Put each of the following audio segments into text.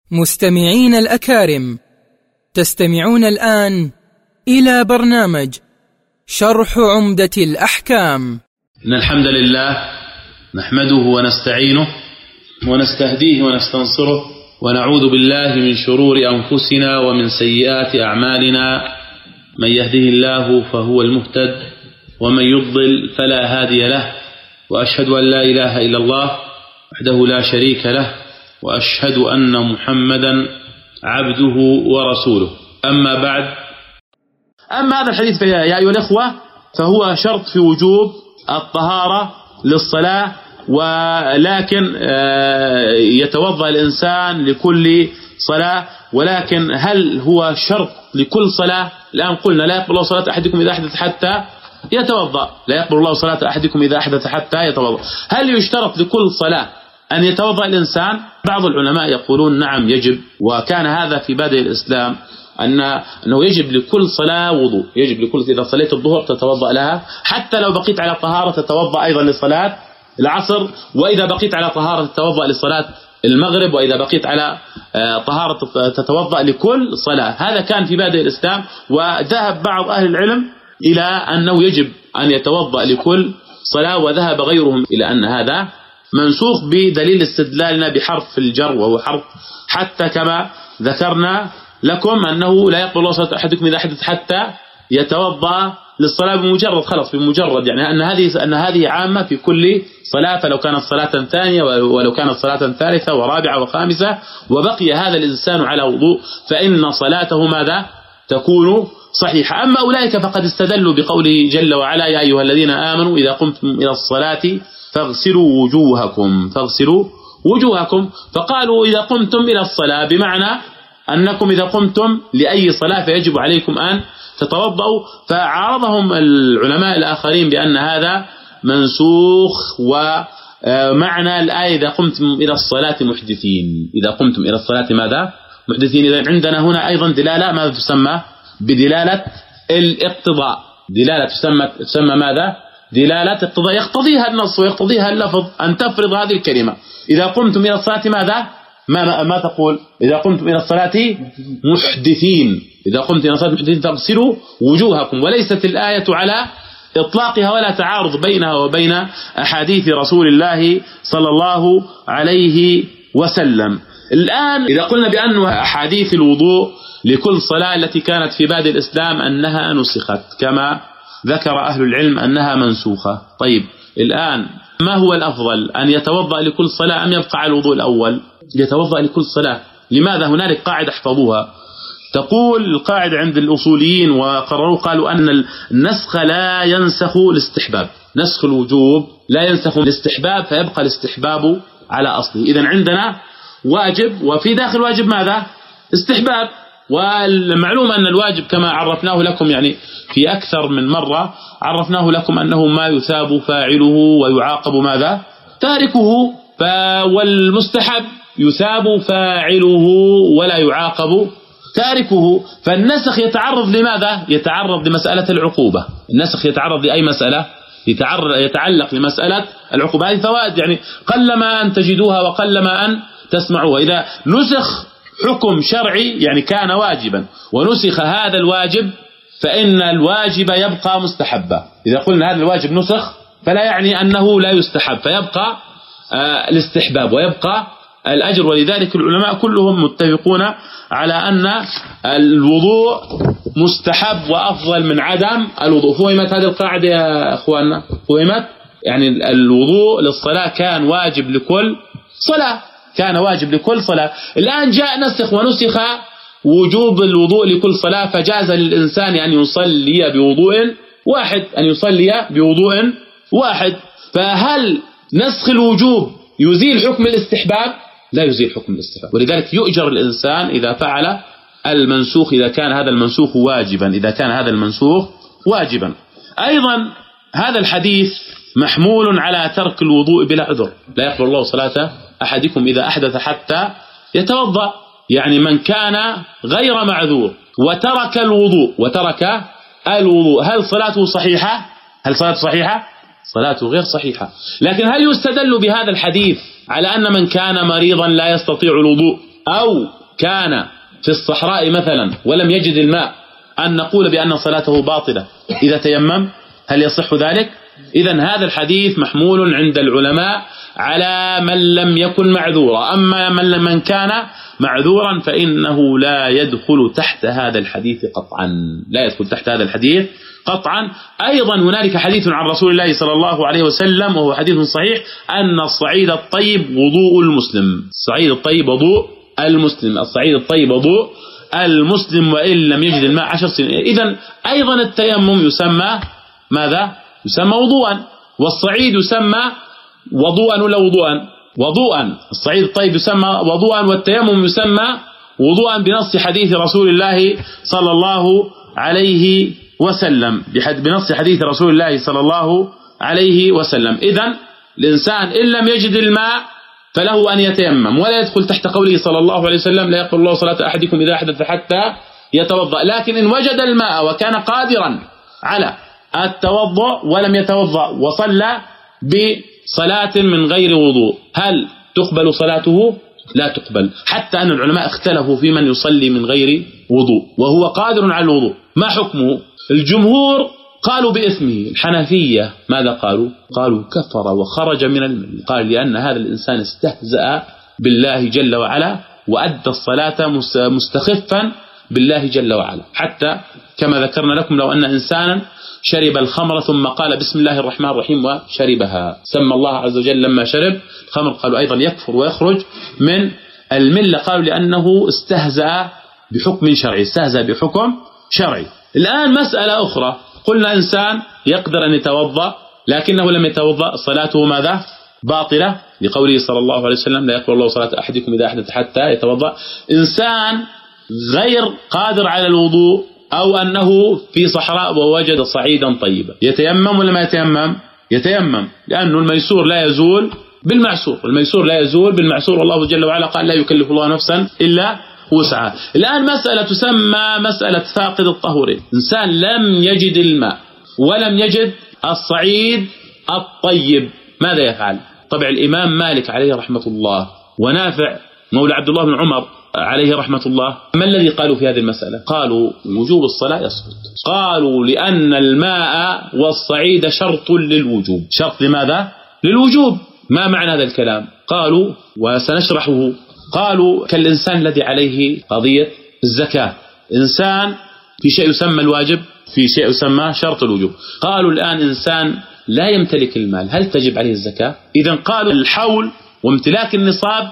مستمعين الأكارم، تستمعون الآن إلى برنامج شرح عمدة الأحكام. إن الحمد لله نحمده ونستعينه ونستهديه ونستنصره ونعوذ بالله من شرور أنفسنا ومن سيئات أعمالنا. من يهده الله فهو المهتد ومن يضلل فلا هادي له، وأشهد أن لا إله إلا الله وحده لا شريك له، وأشهد أن محمدا عبده ورسوله. أما بعد، أما هذا الحديث يا أيها الأخوة فهو شرط في وجوب الطهارة للصلاة، ولكن يتوضأ الإنسان لكل صلاة، ولكن هل هو شرط لكل صلاة؟ الآن قلنا لا يقبل الله صلاة أحدكم إذا أحدث حتى يتوضأ، لا يقبل الله صلاة أحدكم إذا أحدث حتى يتوضأ. هل يشترط لكل صلاة أن يتوضأ الإنسان؟ بعض العلماء يقولون نعم يجب، وكان هذا في بادئ الإسلام أنه يجب لكل صلاة وضوء، يجب لكل، إذا صليت الظهر تتوضأ لها، حتى لو بقيت على طهارة تتوضأ أيضا لصلاة العصر، وإذا بقيت على طهارة تتوضأ لصلاة المغرب، وإذا بقيت على طهارة تتوضأ لكل صلاة. هذا كان في بادئ الإسلام، وذهب بعض أهل العلم إلى أنه يجب أن يتوضأ لكل صلاة، وذهب غيرهم إلى أن هذا منسوخ بدليل استدلالنا بحرف الجر، وهو حرف حتى، كما ذكرنا لكم أنه لا يقبل الله صلاة أحدكم إذا أحدث حتى يتوضأ للصلاة بمجرد، خلص بمجرد، يعني أن هذه عامة في كل صلاة، فلو كانت صلاة ثانية ولو كانت صلاة ثالثة ورابعة وخامسة وبقي هذا الإنسان على وضوء فإن صلاته ماذا؟ تكون صحيحة. أما أولئك فقد استدلوا بقوله جل وعلا: يا أيها الذين آمنوا إذا قمتم إلى الصلاة فاغسلوا وجوهكم، فقالوا إذا قمتم إلى الصلاة بمعنى أنكم إذا قمتم لأي صلاة فيجب عليكم أن تتوضأوا. فعارضهم العلماء الآخرين بأن هذا منسوخ، ومعنى الآية إذا قمتم إلى الصلاة محدثين، إذا قمتم إلى الصلاة ماذا؟ محدثين. إذا عندنا هنا أيضا دلالة ماذا تسمى؟ بدلالة الاقتضاء، دلالة تسمى ماذا؟ دلالة اقتضاء، يقتضيها النص ويقتضيها اللفظ أن تفرض هذه الكلمة. إذا قمتم إلى الصلاة ماذا؟ ما تقول؟ إذا قمتم إلى الصلاة محدثين، إذا قمتم إلى الصلاة محدثين فاغسلوا وجوهكم. وليست الآية على إطلاقها ولا تعارض بينها وبين أحاديث رسول الله صلى الله عليه وسلم. الآن إذا قلنا بأن أحاديث الوضوء لكل صلاة التي كانت في بادئ الإسلام أنها نسخت، كما ذكر أهل العلم أنها منسوخة. طيب الآن ما هو الأفضل، أن يتوضأ لكل صلاة أم يبقى على الوضوء الأول؟ يتوضأ لكل صلاة. لماذا؟ هنالك قاعدة احفظوها، تقول القاعدة عند الأصوليين وقرروا، قالوا أن النسخ لا ينسخ الاستحباب، نسخ الوجوب لا ينسخ الاستحباب، فيبقى الاستحباب على أصله. إذن عندنا واجب، وفي داخل واجب ماذا؟ استحباب. والمعلوم أن الواجب كما عرفناه لكم يعني في أكثر من مرة، عرفناه لكم أنه ما يثاب فاعله ويعاقب ماذا؟ تاركه. والمستحب يثاب فاعله ولا يعاقب تاركه. فالنسخ يتعرض لماذا؟ يتعرض لمسألة العقوبة. النسخ يتعرض لأي مسألة؟ يتعلق لمسألة العقوبة. هذه فوائد يعني قلما أن تجدوها وقلما أن تسمعوها. إذا نسخ حكم شرعي يعني كان واجبا ونسخ هذا الواجب فإن الواجب يبقى مستحبا. إذا قلنا هذا الواجب نسخ فلا يعني أنه لا يستحب، فيبقى الاستحباب ويبقى الأجر. ولذلك العلماء كلهم متفقون على أن الوضوء مستحب وأفضل من عدم الوضوء. فهمت هذه القاعدة يا أخواننا؟ فهمت؟ يعني الوضوء للصلاة كان واجب لكل صلاة، كان واجب لكل صلاة. الآن جاء نسخ ونسخ وجوب الوضوء لكل صلاة، فجاز للإنسان أن يصلي بوضوء واحد. فهل نسخ الوجوب يزيل حكم الاستحباب؟ لا يزيل حكم الاستحباب. ولذلك يؤجر الإنسان إذا فعل المنسوخ، إذا كان هذا المنسوخ واجبا. أيضا هذا الحديث محمول على ترك الوضوء بلا عذر. لا يقبل الله صلاة أحدكم إذا أحدث حتى يتوضأ. يعني من كان غير معذور وترك الوضوء هل صلاته صحيحة؟ صلاته غير صحيحة. لكن هل يستدل بهذا الحديث على أن من كان مريضا لا يستطيع الوضوء أو كان في الصحراء مثلا ولم يجد الماء أن نقول بأن صلاته باطلة إذا تيمم؟ هل يصح ذلك؟ إذن هذا الحديث محمول عند العلماء على من لم يكن معذورا، أما من كان معذورا فإنه لا يدخل تحت هذا الحديث قطعا، لا يدخل تحت هذا الحديث قطعا. أيضا هنالك حديث عن رسول الله صلى الله عليه وسلم وهو حديث صحيح أن الصعيد الطيب وضوء المسلم، الصعيد الطيب وضوء المسلم، الصعيد الطيب وضوء المسلم وإن لم يجد الماء 10 سنين. إذن أيضا التيمم يسمى ماذا؟ يسمى وضوءا، والصعيد يسمى وضوءا ولا وضوءا؟ وضوءا. الصعيد الطيب يسمى وضوءا والتيمم يسمى وضوءا بنص حديث رسول الله صلى الله عليه وسلم، بنص حديث رسول الله صلى الله عليه وسلم. إذن الإنسان إن لم يجد الماء فله أن يتيمم، ولا يدخل تحت قوله صلى الله عليه وسلم لا يقبل الله صلاة أحدكم إذا أحدث حتى يتوضأ. لكن إن وجد الماء وكان قادرا على التوضؤ ولم يتوضأ وصلى بصلاة من غير وضوء، هل تقبل صلاته؟ لا تقبل، حتى أن العلماء اختلفوا في من يصلي من غير وضوء وهو قادر على الوضوء، ما حكمه؟ الجمهور قالوا بإثمه. الحنفية ماذا قالوا؟ قالوا كفر وخرج من الملة، قال لأن هذا الإنسان استهزأ بالله جل وعلا وأدى الصلاة مستخفا بالله جل وعلا، حتى كما ذكرنا لكم لو أن إنسانا شرب الخمر ثم قال بسم الله الرحمن الرحيم وشربها، سمى الله عز وجل لما شرب الخمر، قالوا أيضا يكفر ويخرج من الملة، قالوا لأنه استهزأ بحكم شرعي، استهزأ بحكم شرعي. الآن مسألة أخرى، قلنا إنسان يقدر أن يتوضأ لكنه لم يتوضأ، صلاته ماذا؟ باطلة، لقوله صلى الله عليه وسلم لا يقبل الله صلاة أحدكم إذا أحدث حتى يتوضأ. إنسان غير قادر على الوضوء أو أنه في صحراء ووجد صعيدا طيبا، يتيمم ولا ما يتيمم؟ يتيمم، لأنه الميسور لا يزول بالمعسور، الميسور لا يزول بالمعسور، والله جل وعلا قال لا يكلف الله نفسا إلا وسعها. الآن مسألة تسمى مسألة فاقد الطهورين، إنسان لم يجد الماء ولم يجد الصعيد الطيب، ماذا يفعل؟ طبعا الإمام مالك عليه رحمة الله ونافع مولى عبد الله بن عمر عليه رحمة الله ما الذي قالوا في هذه المسألة؟ قالوا وجوب الصلاة يسقط، قالوا لأن الماء والصعيد شرط للوجوب. شرط لماذا؟ للوجوب. ما معنى هذا الكلام؟ قالوا وسنشرحه. قالوا كالإنسان الذي عليه قضية الزكاة، إنسان في شيء يسمى الواجب، في شيء يسمى شرط الوجوب. قالوا الآن إنسان لا يمتلك المال، هل تجب عليه الزكاة؟ إذن قالوا الحول وامتلاك النصاب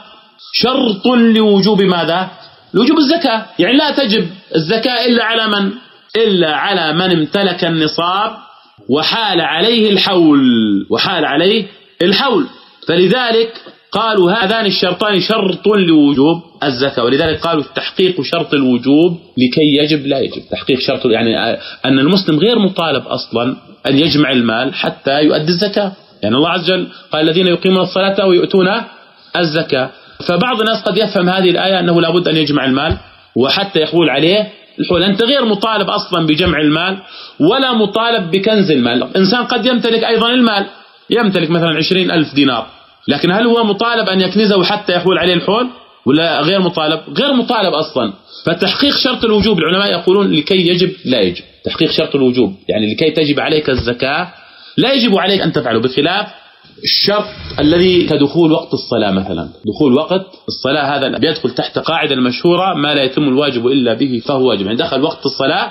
شرط لوجوب ماذا؟ لوجوب الزكاة، يعني لا تجب الزكاة إلا على من؟ إلا على من امتلك النصاب وحال عليه الحول، وحال عليه الحول. فلذلك قالوا هذان الشرطان شرط لوجوب الزكاة، ولذلك قالوا تحقيق شرط الوجوب لكي يجب لا يجب. تحقيق شرط يعني أن المسلم غير مطالب أصلا أن يجمع المال حتى يؤدي الزكاة، يعني الله عز وجل قال الذين يقيمون الصلاة ويؤتون الزكاة. فبعض الناس قد يفهم هذه الآية أنه لابد أن يجمع المال وحتى يحول عليه الحول، أنت غير مطالب أصلا بجمع المال ولا مطالب بكنز المال. إنسان قد يمتلك أيضا المال، يمتلك مثلا 20,000 دينار، لكن هل هو مطالب أن يكنزه حتى يحول عليه الحول ولا غير مطالب؟ غير مطالب أصلا. فتحقيق شرط الوجوب العلماء يقولون لكي يجب لا يجب، تحقيق شرط الوجوب يعني لكي تجب عليك الزكاة لا يجب عليك أن تفعله، بخلاف الشرط الذي كدخول وقت الصلاة مثلا. دخول وقت الصلاة هذا بيدخل تحت قاعدة المشهورة ما لا يتم الواجب إلا به فهو واجب، يعني دخل وقت الصلاة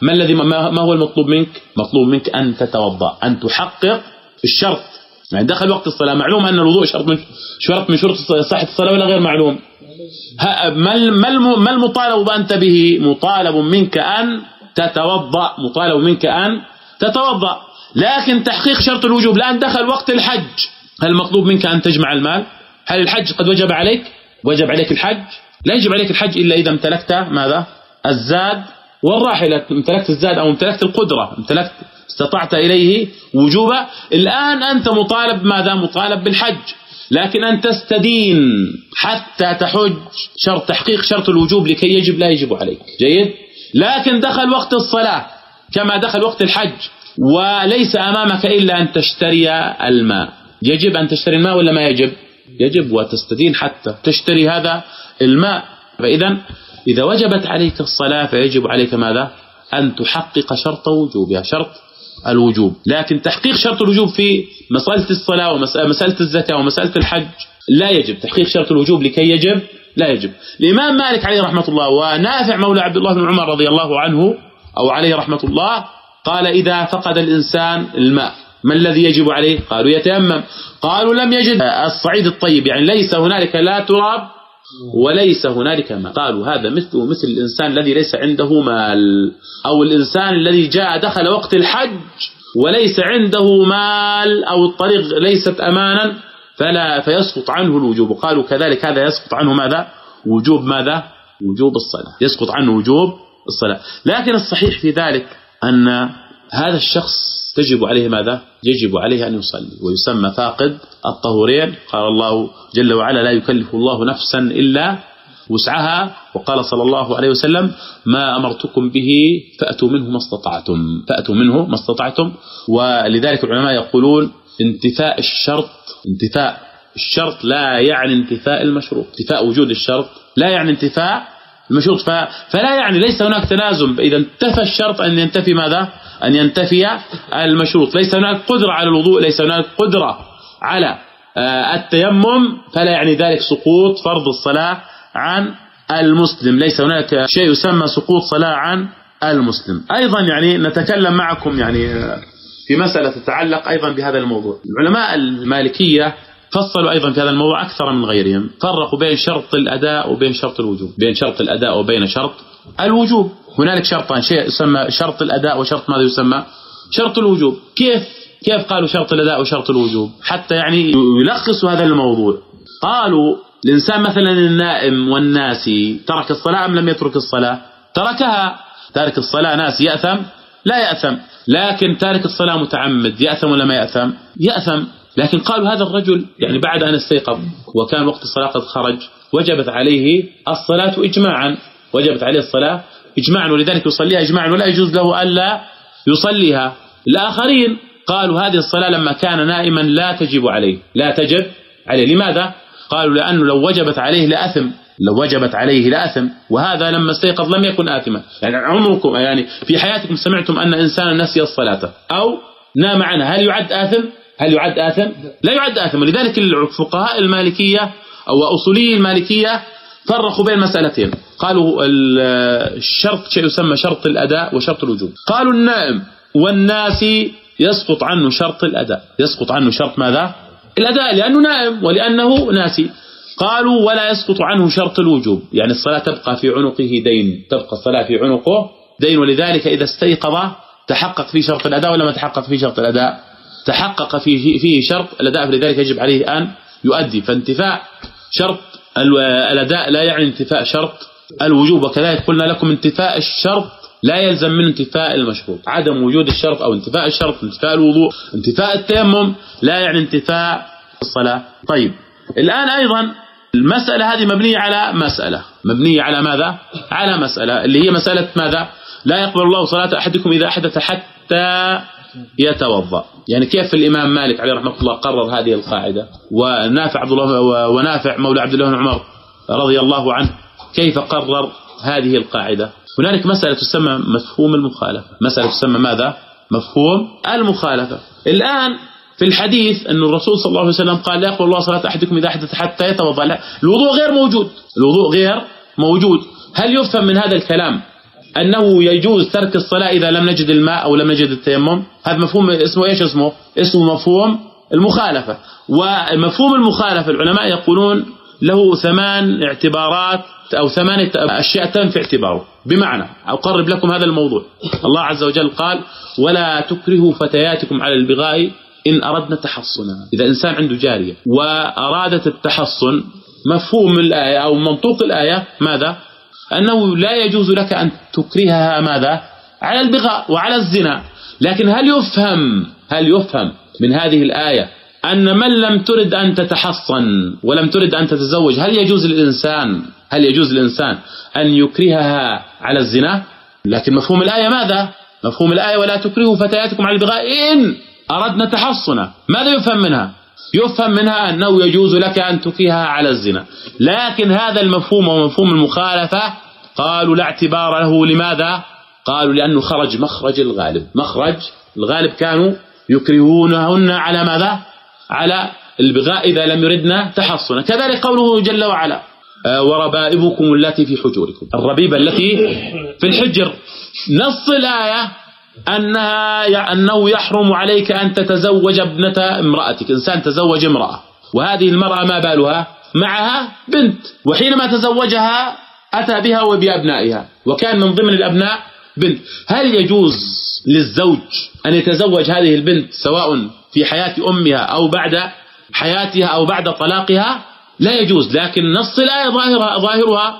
ما هو المطلوب منك؟ مطلوب منك أن تتوضأ، أن تحقق الشرط، يعني دخل وقت الصلاة. معلوم أن الوضوء شرط من شروط صحة الصلاة ولا غير معلوم؟ ما المطالب أنت به؟ مطالب منك أن تتوضأ، مطالب منك أن تتوضأ. لكن تحقيق شرط الوجوب الآن دخل وقت الحج، هل المطلوب منك أن تجمع المال؟ هل الحج قد وجب عليك؟ وجب عليك الحج؟ لا يجب عليك الحج إلا إذا امتلكت ماذا؟ الزاد والراحلة، امتلكت الزاد أو امتلكت القدرة، استطعت إليه وجوبا. الآن أنت مطالب ماذا؟ مطالب بالحج، لكن أن تستدين حتى تحج شرط تحقيق شرط الوجوب لكي يجب لا يجب عليك. جيد؟ لكن دخل وقت الصلاة كما دخل وقت الحج وليس أمامك إلا أن تشتري الماء، يجب أن تشتري الماء ولا ما يجب؟ يجب، وتستدين حتى تشتري هذا الماء. فإذا إذا وجبت عليك الصلاة فيجب عليك ماذا؟ أن تحقق شرط وجوبها، شرط الوجوب. لكن تحقيق شرط الوجوب في مسألة الصلاة ومسألة الزكاة ومسألة الحج لا يجب. تحقيق شرط الوجوب لكي يجب لا يجب. الإمام مالك عليه رحمة الله ونافع مولى عبد الله بن عمر رضي الله عنه أو عليه رحمة الله قال إذا فقد الإنسان الماء ما الذي يجب عليه؟ قالوا يتيمم. قالوا لم يجد الصعيد الطيب، يعني ليس هنالك لا تراب وليس هنالك ماء. قالوا هذا مثل الإنسان الذي ليس عنده مال، أو الإنسان الذي جاء دخل وقت الحج وليس عنده مال أو الطريق ليست أمانا فيسقط عنه الوجوب. قالوا كذلك هذا يسقط عنه ماذا؟ وجوب ماذا؟ وجوب الصلاة، يسقط عنه وجوب الصلاة. لكن الصحيح في ذلك أن هذا الشخص تجب عليه ماذا؟ يجب عليه أن يصلي، ويسمى فاقد الطهورين. قال الله جل وعلا لا يكلف الله نفسا إلا وسعها، وقال صلى الله عليه وسلم ما أمرتكم به فأتوا منه ما استطعتم. ولذلك العلماء يقولون انتفاء الشرط لا يعني انتفاء المشروط. انتفاء وجود الشرط لا يعني انتفاء المشروط، فلا يعني ليس هناك تلازم. إذا انتفى الشرط أن ينتفي ماذا؟ أن ينتفي المشروط. ليس هناك قدرة على الوضوء، ليس هناك قدرة على التيمم، فلا يعني ذلك سقوط فرض الصلاة عن المسلم. ليس هناك شيء يسمى سقوط صلاة عن المسلم. أيضا يعني نتكلم معكم يعني في مسألة تتعلق أيضا بهذا الموضوع. العلماء المالكية فصلوا أيضا في هذا الموضوع أكثر من غيرهم، فرقوا بين شرط الأداء وبين شرط الوجوب، بين شرط الأداء وبين شرط الوجوب. هنالك شرطان، شيء يسمى شرط الأداء وشرط ماذا يسمى شرط الوجوب. كيف قالوا شرط الأداء وشرط الوجوب؟ حتى يعني يلخصوا هذا الموضوع. قالوا الإنسان مثلا النائم والناسي ترك الصلاة أم لم يترك الصلاة؟ تركها. تارك الصلاة ناسي يأثم؟ لا يأثم. لكن تارك الصلاة متعمد يأثم ولا ما يأثم؟ يأثم. لكن قالوا هذا الرجل يعني بعد أن استيقظ وكان وقت الصلاة قد خرج وجبت عليه الصلاة إجماعا، وجبت عليه الصلاة إجماعا، ولذلك يصليها إجماعا ولا يجوز له ألا يصليها. الآخرين قالوا هذه الصلاة لما كان نائما لا تجب عليه، لا تجب عليه. لماذا؟ قالوا لأنه لو وجبت عليه لأثم، وهذا لما استيقظ لم يكن آثما. يعني عمركم يعني في حياتكم سمعتم أن إنسانا نسي الصلاة أو نام عنها، هل يعد آثم؟ لا يعد آثم. ولذلك الفقهاء المالكية أو أصولي المالكية فرقوا بين مسألتين. قالوا الشرط شيء يسمى شرط الأداء وشرط الوجوب. قالوا النائم والناسي يسقط عنه شرط الأداء، يسقط عنه شرط ماذا؟ الأداء، لأنه نائم ولأنه ناسي. قالوا ولا يسقط عنه شرط الوجوب، يعني الصلاة تبقى في عنقه دين، تبقى الصلاة في عنقه دين. ولذلك إذا استيقظ تحقق في شرط الأداء ولا ما تحقق في شرط الأداء؟ تحقق فيه شرط الأداء، فلذلك يجب عليه أن يؤدي. فانتفاء شرط الأداء لا يعني انتفاء شرط الوجوب. وكذلك قلنا لكم انتفاء الشرط لا يلزم من انتفاء المشروط. عدم وجود الشرط أو انتفاء الشرط، انتفاء الوضوء، انتفاء التيمم لا يعني انتفاء الصلاة. طيب الآن أيضا المسألة هذه مبنية على ماذا؟ على مسألة اللي هي مسألة ماذا؟ لا يقبل الله صلاة أحدكم إذا أحدث حتى يتوضأ. يعني كيف الإمام مالك عليه رحمة الله قرر هذه القاعدة، ونافع مولى عبد الله بن عمر رضي الله عنه كيف قرر هذه القاعدة؟ هنالك مسألة تسمى مفهوم المخالفة. مسألة تسمى ماذا؟ مفهوم المخالفة. الآن في الحديث أن الرسول صلى الله عليه وسلم قال لا يقبل الله صلاة أحدكم إذا أحدث حتى يتوضأ. الوضوء غير موجود. هل يفهم من هذا الكلام أنه يجوز ترك الصلاة إذا لم نجد الماء أو لم نجد التيمم؟ هذا مفهوم اسمه إيش؟ اسمه مفهوم المخالفة. ومفهوم المخالفة العلماء يقولون له 8 اعتبارات أو 8 أشياء تنفي اعتباره. بمعنى أقرب لكم هذا الموضوع. الله عز وجل قال ولا تكرهوا فتياتكم على البغاء إن أردنا تحصنا. إذا إنسان عنده جارية وأرادت التحصن، مفهوم الآية أو منطوق الآية ماذا؟ أنه لا يجوز لك أن تكرهها ماذا؟ على البغاء وعلى الزنا. لكن هل يفهم من هذه الآية أن من لم ترد أن تتحصن ولم ترد أن تتزوج هل يجوز للإنسان أن يكرهها على الزنا؟ لكن مفهوم الآية ماذا؟ مفهوم الآية ولا تكرهوا فتياتكم على البغاء إن أردنا تحصنا. ماذا يفهم منها؟ يفهم منها أنه يجوز لك أن تكرهها على الزنا. لكن هذا المفهوم ومفهوم المخالفة قالوا لا اعتبار له. لماذا؟ قالوا لأنه خرج مخرج الغالب. مخرج الغالب كانوا يكرهونهن على ماذا؟ على البغاء إذا لم يردنا تحصنا. كذلك قوله جل وعلا وربائبكم التي في حجوركم، الربيبة التي في الحجر. نص الآية أنه يحرم عليك أن تتزوج ابنة امرأتك. إنسان تزوج امرأة وهذه المرأة ما بالها؟ معها بنت، وحينما تزوجها أتى بها وبأبنائها وكان من ضمن الأبناء بنت. هل يجوز للزوج أن يتزوج هذه البنت سواء في حياة أمها أو بعد حياتها أو بعد طلاقها؟ لا يجوز. لكن نص الآية ظاهرها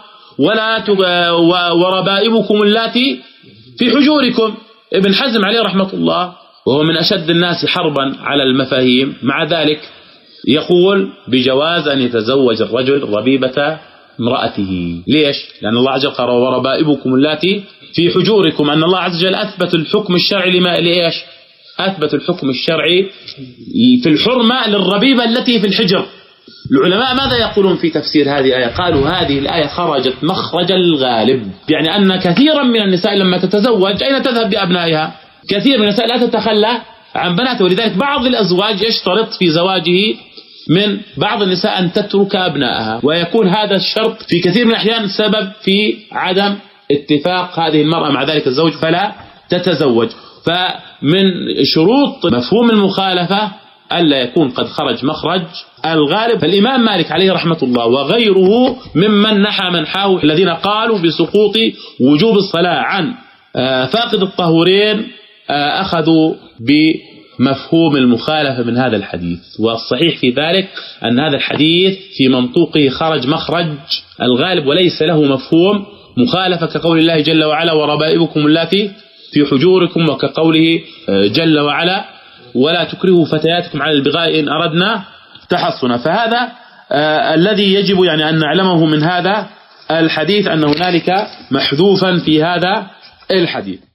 وربائبكم اللاتي في حجوركم. ابن حزم عليه رحمة الله وهو من أشد الناس حربا على المفاهيم، مع ذلك يقول بجواز أن يتزوج الرجل ربيبة امرأته. ليش؟ لأن الله عز وجل قال وربائبكم اللاتي في حجوركم، أن الله عز وجل أثبت الحكم الشرعي لإيش؟ أثبت الحكم الشرعي في الحرمة للربيبة التي في الحجر. العلماء ماذا يقولون في تفسير هذه الآية؟ قالوا هذه الآية خرجت مخرج الغالب، يعني أن كثيرا من النساء لما تتزوج أين تذهب بأبنائها؟ كثير من النساء لا تتخلى عن بناته، ولذلك بعض الأزواج يشترط في زواجه من بعض النساء أن تترك أبنائها، ويكون هذا الشرط في كثير من الأحيان سبب في عدم اتفاق هذه المرأة مع ذلك الزوج فلا تتزوج. فمن شروط مفهوم المخالفة ألا يكون قد خرج مخرج الغالب. فالإمام مالك عليه رحمة الله وغيره ممن نحى منحاه الذين قالوا بسقوط وجوب الصلاة عن فاقد الطهورين أخذوا بمفهوم المخالفة من هذا الحديث. والصحيح في ذلك أن هذا الحديث في منطوقه خرج مخرج الغالب وليس له مفهوم مخالفة، كقول الله جل وعلا وربائبكم اللاتي في حجوركم، وكقوله جل وعلا ولا تكرهوا فتياتكم على البغاء إن أردنا تحصنا. فهذا الذي يجب يعني أن نعلمه من هذا الحديث، أن هنالك محذوفا في هذا الحديث.